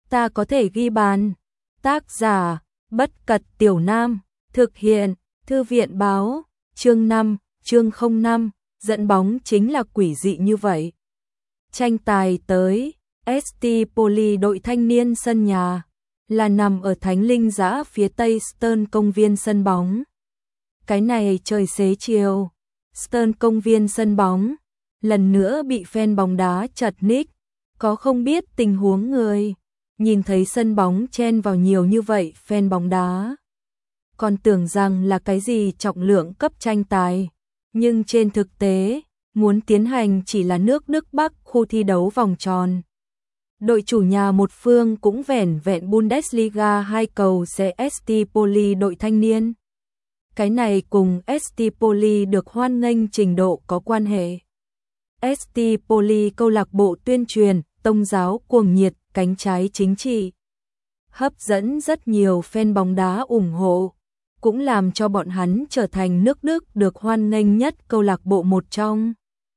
ta có thể ghi bàn. Tác giả, Bất Cật Tiểu Nam, thực hiện, Thư viện Báo, chương 5, chương 05, dẫn bóng chính là quỷ dị như vậy. Tranh tài tới, ST Poly đội thanh niên sân nhà, là nằm ở Thánh Linh Dã phía tây Stern công viên sân bóng. Cái này trời xế chiều, Stern công viên sân bóng, lần nữa bị fan bóng đá chật ních, có không biết tình huống người, nhìn thấy sân bóng chen vào nhiều như vậy fan bóng đá. Còn tưởng rằng là cái gì trọng lượng cấp tranh tài, nhưng trên thực tế, muốn tiến hành chỉ là nước Đức Bắc khu thi đấu vòng tròn. Đội chủ nhà một phương cũng vẻn vẹn Bundesliga 2 cầu sẽ ST Poly đội thanh niên. Cái này cùng ST Poly được hoan nghênh trình độ có quan hệ. ST Poly câu lạc bộ tuyên truyền, tôn giáo cuồng nhiệt, cánh trái chính trị. Hấp dẫn rất nhiều fan bóng đá ủng hộ, cũng làm cho bọn hắn trở thành nước Đức được hoan nghênh nhất câu lạc bộ một trong.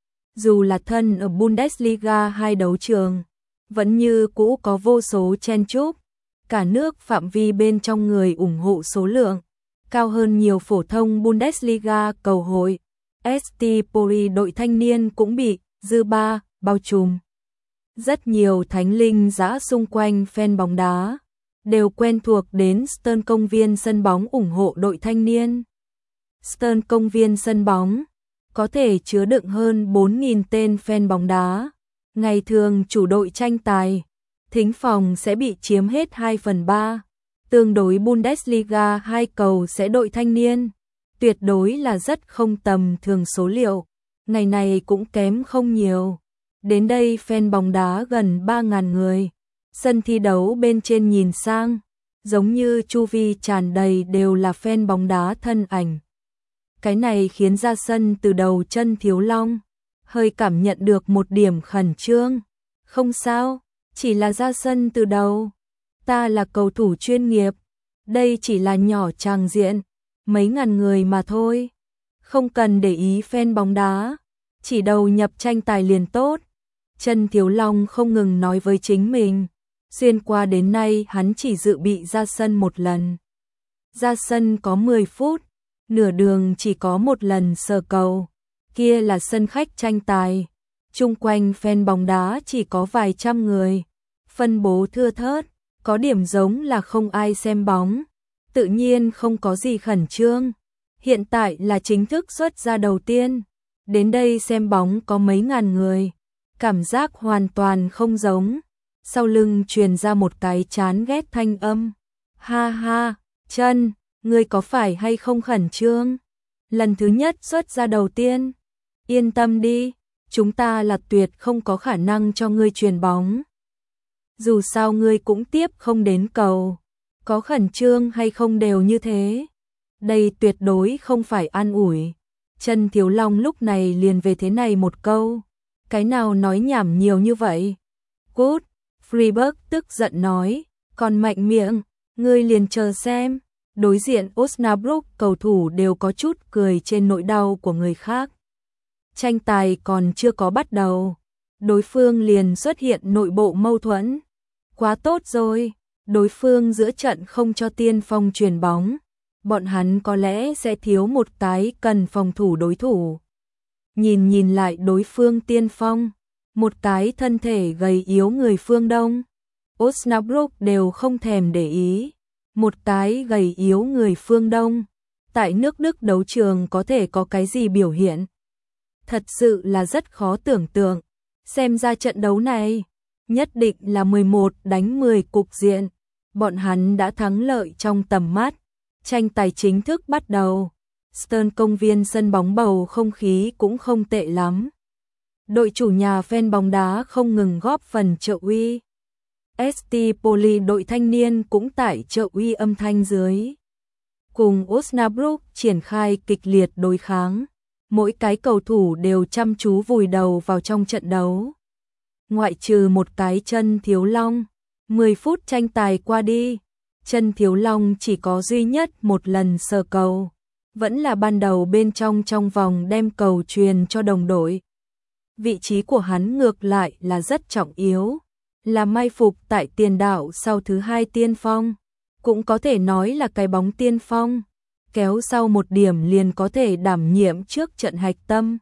Dù là thân ở Bundesliga 2 đấu trường, vẫn như cũ có vô số chen chúc, cả nước phạm vi bên trong người ủng hộ số lượng, cao hơn nhiều phổ thông Bundesliga cầu hội. ST Poly đội thanh niên cũng bị dư ba bao trùm. Rất nhiều thánh linh dã xung quanh fan bóng đá đều quen thuộc đến Stern công viên sân bóng ủng hộ đội thanh niên. Stern công viên sân bóng có thể chứa đựng hơn 4.000 tên fan bóng đá. Ngày thường chủ đội tranh tài, thính phòng sẽ bị chiếm hết 2/3, tương đối Bundesliga 2 cầu sẽ đội thanh niên, tuyệt đối là rất không tầm thường số liệu, ngày này cũng kém không nhiều. Đến đây fan bóng đá gần 3.000 người, sân thi đấu bên trên nhìn sang, giống như chu vi tràn đầy đều là fan bóng đá thân ảnh. Cái này khiến ra sân từ đầu chân Thiếu Long hơi cảm nhận được một điểm khẩn trương. Không sao, chỉ là ra sân từ đầu. Ta là cầu thủ chuyên nghiệp, đây chỉ là nhỏ tràng diện, mấy ngàn người mà thôi. Không cần để ý fan bóng đá, chỉ đầu nhập tranh tài liền tốt. Chân Thiếu Long không ngừng nói với chính mình. Xuyên qua đến nay hắn chỉ dự bị ra sân một lần. Ra sân có 10 phút, nửa đường chỉ có một lần sờ cầu. Kia là sân khách tranh tài, chung quanh fan bóng đá chỉ có vài trăm người, phân bố thưa thớt, có điểm giống là không ai xem bóng, tự nhiên không có gì khẩn trương. Hiện tại là chính thức xuất ra đầu tiên, đến đây xem bóng có mấy ngàn người, cảm giác hoàn toàn không giống. Sau lưng truyền ra một cái chán ghét thanh âm. Ha ha, Chân, ngươi có phải hay không khẩn trương? Lần thứ nhất xuất ra đầu tiên. Yên tâm đi, chúng ta là tuyệt không có khả năng cho ngươi chuyền bóng. Dù sao ngươi cũng tiếp không đến cầu, có khẩn trương hay không đều như thế. Đây tuyệt đối không phải an ủi. Chân Thiếu Long lúc này liền về thế này một câu. Cái nào nói nhảm nhiều như vậy? Cút, Freiburg tức giận nói, còn mạnh miệng, ngươi liền chờ xem. Đối diện Osnabrück cầu thủ đều có chút cười trên nỗi đau của người khác. Tranh tài còn chưa có bắt đầu, đối phương liền xuất hiện nội bộ mâu thuẫn. Quá tốt rồi, đối phương giữa trận không cho tiên phong chuyền bóng, bọn hắn có lẽ sẽ thiếu một cái cần phòng thủ đối thủ. Nhìn lại đối phương tiên phong, một cái thân thể gầy yếu người phương Đông, Osnabrück đều không thèm để ý. Một cái gầy yếu người phương Đông, tại nước Đức đấu trường có thể có cái gì biểu hiện? Thật sự là rất khó tưởng tượng. Xem ra trận đấu này, nhất định là 11 đánh 10 cục diện. Bọn hắn đã thắng lợi trong tầm mắt. Tranh tài chính thức bắt đầu. Stern công viên sân bóng bầu không khí cũng không tệ lắm. Đội chủ nhà fan bóng đá không ngừng góp phần trợ uy. ST Poly đội thanh niên cũng tại trợ uy âm thanh dưới. Cùng Osnabrück triển khai kịch liệt đối kháng. Mỗi cái cầu thủ đều chăm chú vùi đầu vào trong trận đấu. Ngoại trừ một cái Chân Thiếu Long, 10 phút tranh tài qua đi, Chân Thiếu Long chỉ có duy nhất một lần sờ cầu. Vẫn là ban đầu bên trong vòng đem cầu truyền cho đồng đội. Vị trí của hắn ngược lại là rất trọng yếu. là mai phục tại tiền đạo sau thứ hai tiên phong, cũng có thể nói là cái bóng tiên phong, kéo sau một điểm liền có thể đảm nhiệm trước trận hạch tâm.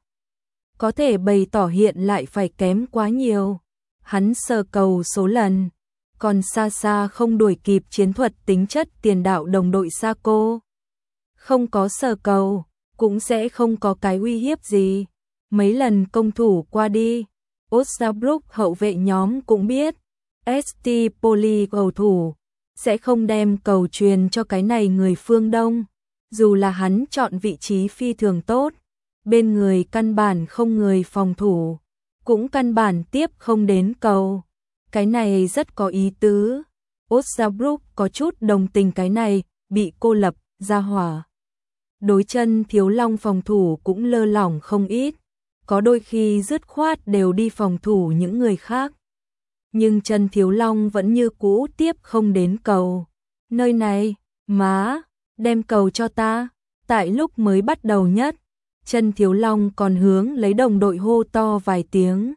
Có thể bày tỏ hiện lại phải kém quá nhiều. Hắn sờ cầu số lần, còn xa xa không đuổi kịp chiến thuật tính chất tiền đạo đồng đội Saco. Không có sờ cầu, cũng sẽ không có cái uy hiếp gì. Mấy lần công thủ qua đi, Osnabrück hậu vệ nhóm cũng biết, ST Poli cầu thủ sẽ không đem cầu truyền cho cái này người phương Đông. Dù là hắn chọn vị trí phi thường tốt, bên người căn bản không người phòng thủ, cũng căn bản tiếp không đến cầu. Cái này rất có ý tứ. Osnabrück có chút đồng tình cái này, bị cô lập, ra hỏa. Đối chân Thiếu Long phòng thủ cũng lơ lỏng không ít, có đôi khi dứt khoát đều đi phòng thủ những người khác. Nhưng chân Thiếu Long vẫn như cũ tiếp không đến cầu. Nơi này, má, đem cầu cho ta. Tại lúc mới bắt đầu nhất, chân Thiếu Long còn hướng lấy đồng đội hô to vài tiếng.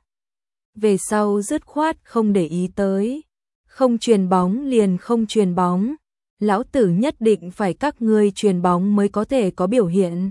Về sau dứt khoát không để ý tới. Không truyền bóng liền không truyền bóng. Lão tử nhất định phải các ngươi truyền bóng mới có thể có biểu hiện.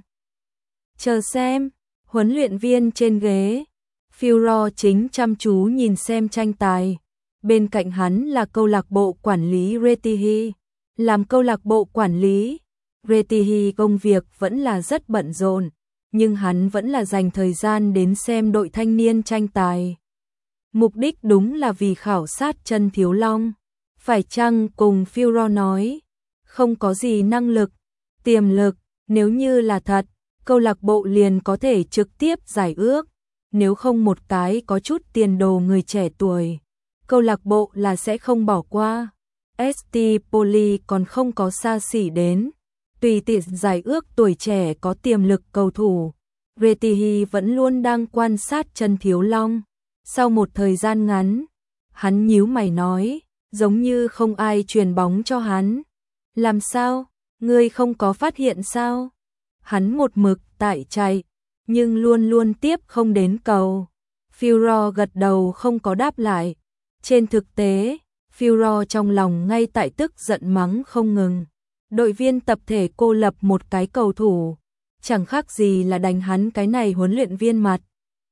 Chờ xem, huấn luyện viên trên ghế. Führer chính chăm chú nhìn xem tranh tài. Bên cạnh hắn là câu lạc bộ quản lý Retihi. Làm câu lạc bộ quản lý, Retihi công việc vẫn là rất bận rộn, nhưng hắn vẫn là dành thời gian đến xem đội thanh niên tranh tài. Mục đích đúng là vì khảo sát chân Thiếu Long. Phải chăng cùng Führer nói, không có gì năng lực, tiềm lực, nếu như là thật, câu lạc bộ liền có thể trực tiếp giải ước. Nếu không một cái có chút tiền đồ người trẻ tuổi, câu lạc bộ là sẽ không bỏ qua. ST Poli còn không có xa xỉ đến, tùy tiện giải ước tuổi trẻ có tiềm lực cầu thủ. Retihi vẫn luôn đang quan sát chân Thiếu Long. Sau một thời gian ngắn, hắn nhíu mày nói, giống như không ai truyền bóng cho hắn. Làm sao? Ngươi không có phát hiện sao? Hắn một mực tại chạy, nhưng luôn luôn tiếp không đến cầu. Führer gật đầu không có đáp lại. Trên thực tế, Führer trong lòng ngay tại tức giận mắng không ngừng. Đội viên tập thể cô lập một cái cầu thủ, chẳng khác gì là đánh hắn cái này huấn luyện viên mặt.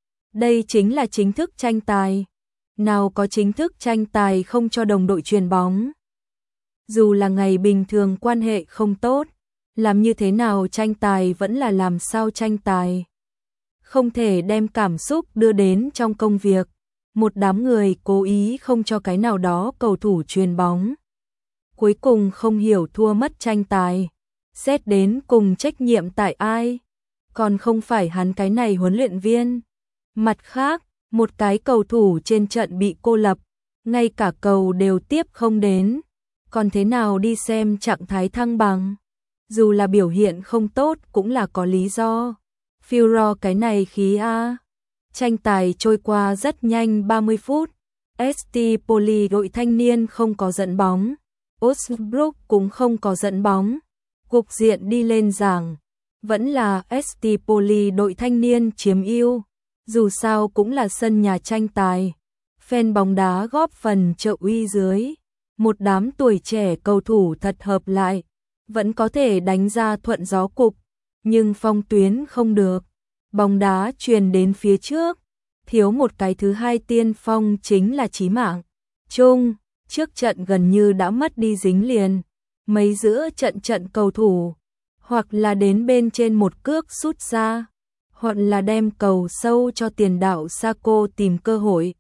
Đây chính là chính thức tranh tài. Nào có chính thức tranh tài không cho đồng đội truyền bóng. Dù là ngày bình thường quan hệ không tốt, làm như thế nào tranh tài vẫn là làm sao tranh tài. Không thể đem cảm xúc đưa đến trong công việc. Một đám người cố ý không cho cái nào đó cầu thủ truyền bóng. Cuối cùng không hiểu thua mất tranh tài. Xét đến cùng trách nhiệm tại ai? Còn không phải hắn cái này huấn luyện viên. Mặt khác, một cái cầu thủ trên trận bị cô lập, ngay cả cầu đều tiếp không đến. Còn thế nào đi xem trạng thái thăng bằng? Dù là biểu hiện không tốt cũng là có lý do. Führer cái này khí a. Tranh tài trôi qua rất nhanh 30 phút. ST Poli đội thanh niên không có dẫn bóng. Osnabrück cũng không có dẫn bóng. Cục diện đi lên giảng, vẫn là ST Poli đội thanh niên chiếm ưu. Dù sao cũng là sân nhà tranh tài. Fan bóng đá góp phần trợ uy dưới. Một đám tuổi trẻ cầu thủ thật hợp lại. Vẫn có thể đánh ra thuận gió cục. Nhưng phong tuyến không được. Bóng đá truyền đến phía trước. Thiếu một cái thứ hai tiên phong chính là chí mạng. Chung, trước trận gần như đã mất đi dính liền. Mấy giữa trận cầu thủ. Hoặc là đến bên trên một cước sút ra. Hoặc là đem cầu sâu cho tiền đạo Saco tìm cơ hội.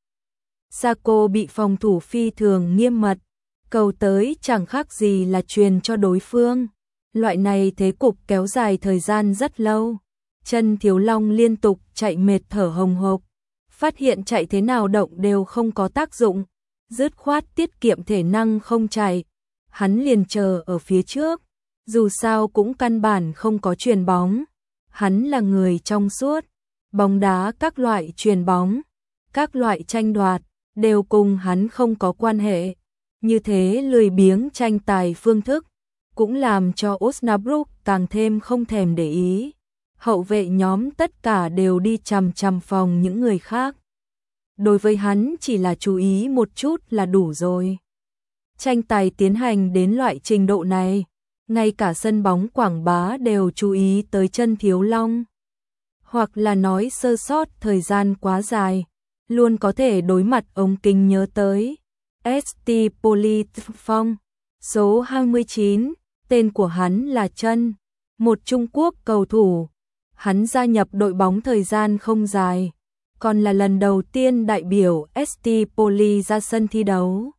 Saco bị phòng thủ phi thường nghiêm mật. Cầu tới chẳng khác gì là truyền cho đối phương. Loại này thế cục kéo dài thời gian rất lâu. Chân Thiếu Long liên tục chạy mệt thở hồng hộc. Phát hiện chạy thế nào động đều không có tác dụng. Dứt khoát tiết kiệm thể năng không chạy. Hắn liền chờ ở phía trước. Dù sao cũng căn bản không có truyền bóng. Hắn là người trong suốt. Bóng đá các loại truyền bóng, các loại tranh đoạt, đều cùng hắn không có quan hệ. Như thế lười biếng tranh tài phương thức, cũng làm cho Osnabrück càng thêm không thèm để ý. Hậu vệ nhóm tất cả đều đi chằm chằm phòng những người khác. đối với hắn chỉ là chú ý một chút là đủ rồi. Tranh tài tiến hành đến loại trình độ này, ngay cả sân bóng quảng bá đều chú ý tới Chân Thiếu Long. Hoặc là nói sơ sót thời gian quá dài, luôn có thể đối mặt ống kính nhớ tới. ST Polytphong, số 29, tên của hắn là Chân, một Trung Quốc cầu thủ. Hắn gia nhập đội bóng thời gian không dài, còn là lần đầu tiên đại biểu ST Poly ra sân thi đấu.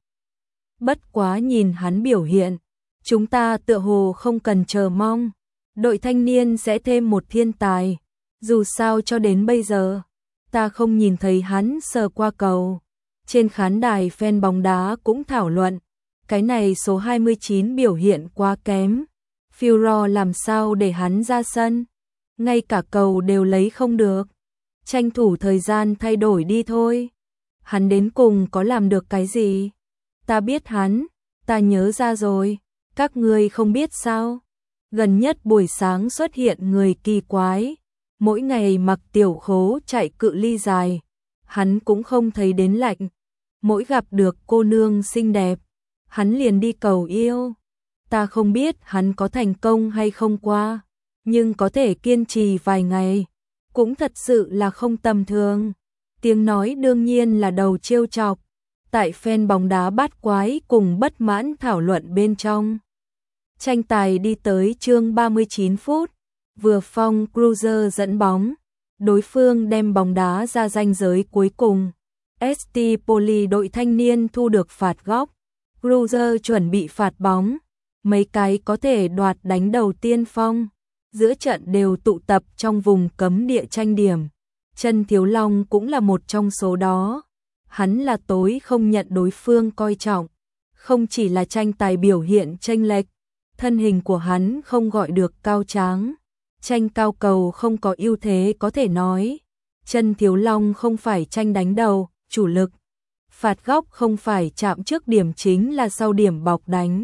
Bất quá nhìn hắn biểu hiện, chúng ta tựa hồ không cần chờ mong, đội thanh niên sẽ thêm một thiên tài. Dù sao cho đến bây giờ, ta không nhìn thấy hắn sờ qua cầu. Trên khán đài fan bóng đá cũng thảo luận, cái này số 29 biểu hiện quá kém. Führer làm sao để hắn ra sân, ngay cả cầu đều lấy không được. Tranh thủ thời gian thay đổi đi thôi. Hắn đến cùng có làm được cái gì? Ta biết hắn, ta nhớ ra rồi, các ngươi không biết sao? Gần nhất buổi sáng xuất hiện người kỳ quái, mỗi ngày mặc tiểu khố chạy cự ly dài, hắn cũng không thấy đến lạnh. Mỗi gặp được cô nương xinh đẹp, hắn liền đi cầu yêu. Ta không biết hắn có thành công hay không qua, nhưng có thể kiên trì vài ngày, cũng thật sự là không tầm thường. Tiếng nói đương nhiên là đầu trêu chọc, tại fan bóng đá bát quái cùng bất mãn thảo luận bên trong. Tranh tài đi tới chương 39 phút, vừa Phong Cruiser dẫn bóng, đối phương đem bóng đá ra ranh giới cuối cùng. ST Poly đội thanh niên thu được phạt góc, Cruiser chuẩn bị phạt bóng, mấy cái có thể đoạt đánh đầu tiên phong. Giữa trận đều tụ tập trong vùng cấm địa tranh điểm. Chân Thiếu Long cũng là một trong số đó. Hắn là tối không nhận đối phương coi trọng. Không chỉ là tranh tài biểu hiện chênh lệch, thân hình của hắn không gọi được cao tráng. Tranh cao cầu không có ưu thế có thể nói. Chân Thiếu Long không phải tranh đánh đầu, chủ lực. Phạt góc không phải chạm trước điểm chính là sau điểm bọc đánh.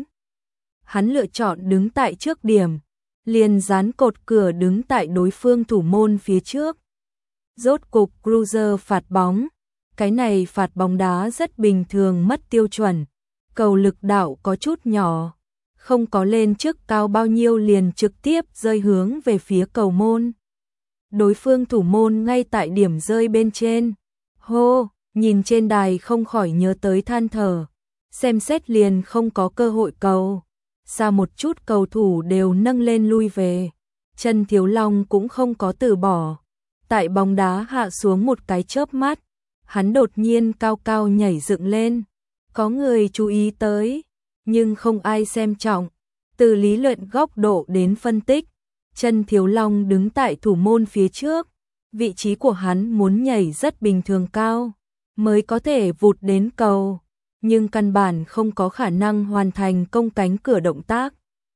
Hắn lựa chọn đứng tại trước điểm, liền dán cột cửa đứng tại đối phương thủ môn phía trước. Rốt cục Cruiser phạt bóng, cái này phạt bóng đá rất bình thường mất tiêu chuẩn, cầu lực đạo có chút nhỏ, không có lên trước cao bao nhiêu liền trực tiếp rơi hướng về phía cầu môn. Đối phương thủ môn ngay tại điểm rơi bên trên. Hô, nhìn trên đài không khỏi nhớ tới than thở, xem xét liền không có cơ hội cầu. Xa một chút cầu thủ đều nâng lên lui về. Chân Thiếu Long cũng không có từ bỏ. Tại bóng đá hạ xuống một cái chớp mắt, hắn đột nhiên cao cao nhảy dựng lên. Có người chú ý tới, nhưng không ai xem trọng. Từ lý luận góc độ đến phân tích, Chân Thiếu Long đứng tại thủ môn phía trước. Vị trí của hắn muốn nhảy rất bình thường cao, mới có thể vụt đến cầu, nhưng căn bản không có khả năng hoàn thành công cánh cửa động tác.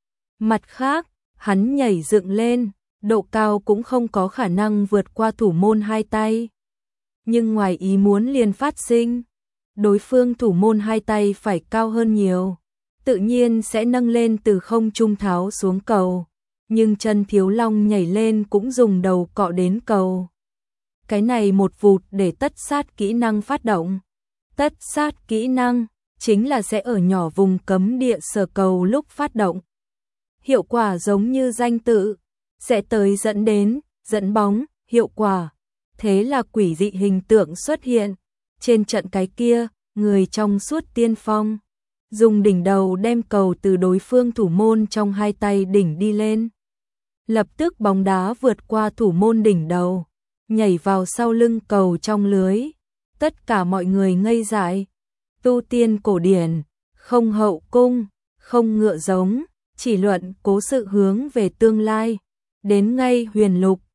Mặt khác, hắn nhảy dựng lên, độ cao cũng không có khả năng vượt qua thủ môn hai tay. Nhưng ngoài ý muốn liền phát sinh, đối phương thủ môn hai tay phải cao hơn nhiều, tự nhiên sẽ nâng lên từ không trung tháo xuống cầu, nhưng Chân Thiếu Long nhảy lên cũng dùng đầu cọ đến cầu. Cái này một vụt để tất sát kỹ năng phát động. Tất sát kỹ năng chính là sẽ ở nhỏ vùng cấm địa sờ cầu lúc phát động. Hiệu quả giống như danh tự, sẽ tới dẫn đến, dẫn bóng, hiệu quả. Thế là quỷ dị hình tượng xuất hiện. Trên trận cái kia, người trong suốt tiên phong, dùng đỉnh đầu đem cầu từ đối phương thủ môn trong hai tay đỉnh đi lên. Lập tức bóng đá vượt qua thủ môn đỉnh đầu, nhảy vào sau lưng cầu trong lưới. Tất cả mọi người ngây dại. Tu tiên cổ điển, không hậu cung, không ngựa giống, chỉ luận cố sự hướng về tương lai. Đến ngay huyền lục,